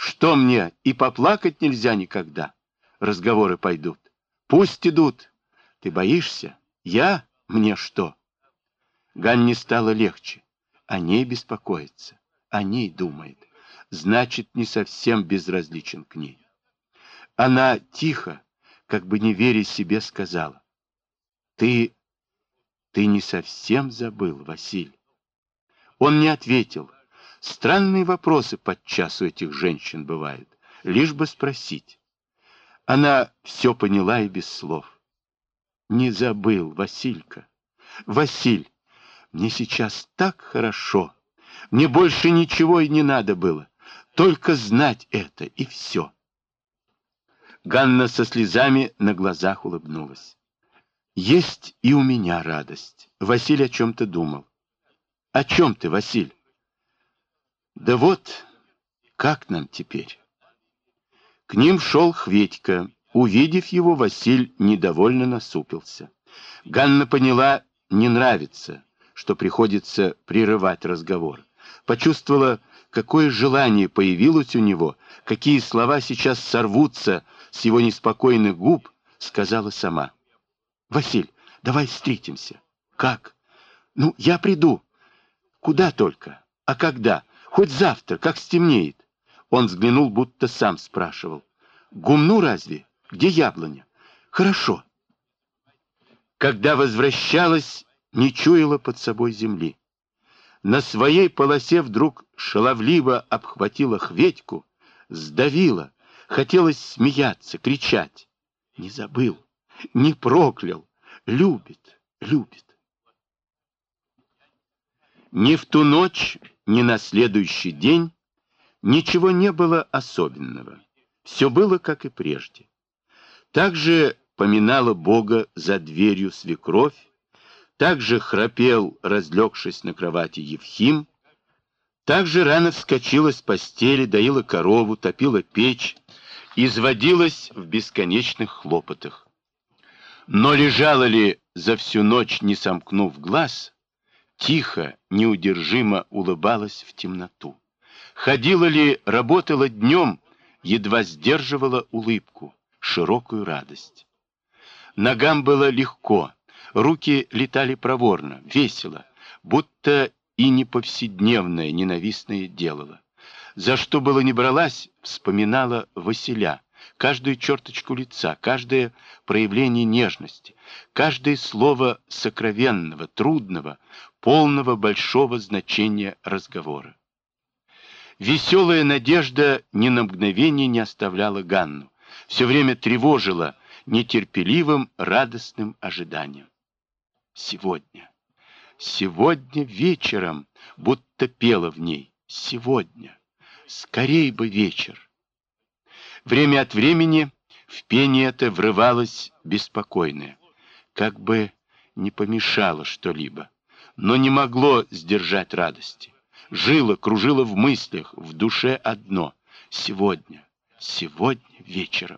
Что мне, и поплакать нельзя никогда? Разговоры пойдут. Пусть идут. Ты боишься? Я? Мне что? Ганне стало легче. О ней беспокоится. О ней думает. Значит, не совсем безразличен к ней. Она тихо, как бы не веря себе, сказала: Ты не совсем забыл, Василь. Он не ответил. Странные вопросы подчас у этих женщин бывают. Лишь бы спросить. Она все поняла и без слов. Не забыл, Василька. Василь, мне сейчас так хорошо. Мне больше ничего и не надо было. Только знать это, и все. Ганна со слезами на глазах улыбнулась. Есть и у меня радость. Василь о чем-то думал. О чем ты, Василь? Да вот, как нам теперь? К ним шел Хветька. Увидев его, Василь недовольно насупился. Ганна поняла, не нравится, что приходится прерывать разговор. Почувствовала, какое желание появилось у него, какие слова сейчас сорвутся с его неспокойных губ, сказала сама. «Василь, давай встретимся». «Как?» «Ну, я приду». «Куда только? А когда? Хоть завтра, как стемнеет». Он взглянул, будто сам спрашивал. «Гумну разве? Где яблоня?» «Хорошо». Когда возвращалась, не чуяла под собой земли. На своей полосе вдруг шаловливо обхватила Хветьку, сдавила, хотелось смеяться, кричать. Не забыл, не проклял, любит, любит. Ни в ту ночь, ни на следующий день ничего не было особенного. Все было, как и прежде. Также поминала Бога за дверью свекровь, также храпел, разлегшись на кровати, Евхим, также рано вскочила с постели, доила корову, топила печь, изводилась в бесконечных хлопотах. Но лежала ли за всю ночь, не сомкнув глаз, тихо, неудержимо улыбалась в темноту. Ходила ли, работала днем, едва сдерживала улыбку, широкую радость. Ногам было легко, руки летали проворно, весело, будто и не повседневное, ненавистное делала. За что было не бралась, вспоминала Василя, каждую черточку лица, каждое проявление нежности, каждое слово сокровенного, трудного, полного большого значения разговора. Веселая надежда ни на мгновение не оставляла Ганну, все время тревожила нетерпеливым, радостным ожиданием. Сегодня, сегодня вечером, будто пела в ней, сегодня, скорей бы вечер. Время от времени в пение это врывалось беспокойное, как бы не помешало что-либо, но не могло сдержать радости. Жило, кружило в мыслях, в душе одно — сегодня, сегодня вечером.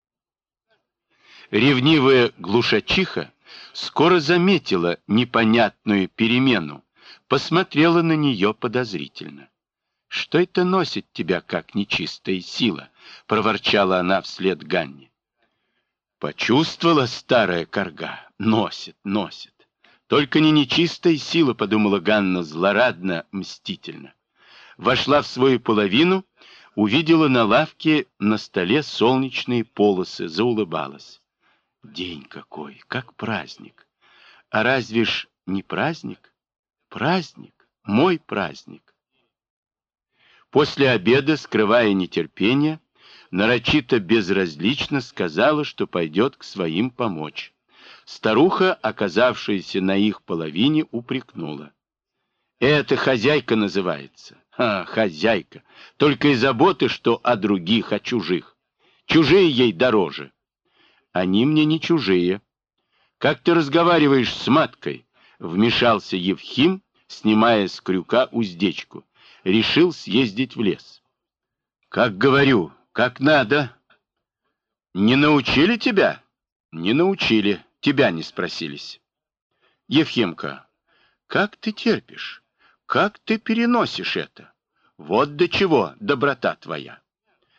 Ревнивая глушачиха скоро заметила непонятную перемену, посмотрела на нее подозрительно. «Что это носит тебя, как нечистая сила?» — проворчала она вслед Ганне. Почувствовала старая корга. Носит, носит. Только не нечистая сила, подумала Ганна злорадно, мстительно. Вошла в свою половину, увидела на лавке на столе солнечные полосы, заулыбалась. День какой, как праздник. А разве ж не праздник? Праздник, мой праздник. После обеда, скрывая нетерпение, нарочито безразлично сказала, что пойдет к своим помочь. Старуха, оказавшаяся на их половине, упрекнула. «Это хозяйка называется». Хозяйка. Только и заботы, что о других, о чужих. Чужие ей дороже. Они мне не чужие. Как ты разговариваешь с маткой?» Вмешался Евхим, снимая с крюка уздечку. Решил съездить в лес. «Как говорю, как надо». «Не научили тебя?» «Не научили. Тебя не спросились». «Евхимка, как ты терпишь? Как ты переносишь это? Вот до чего доброта твоя».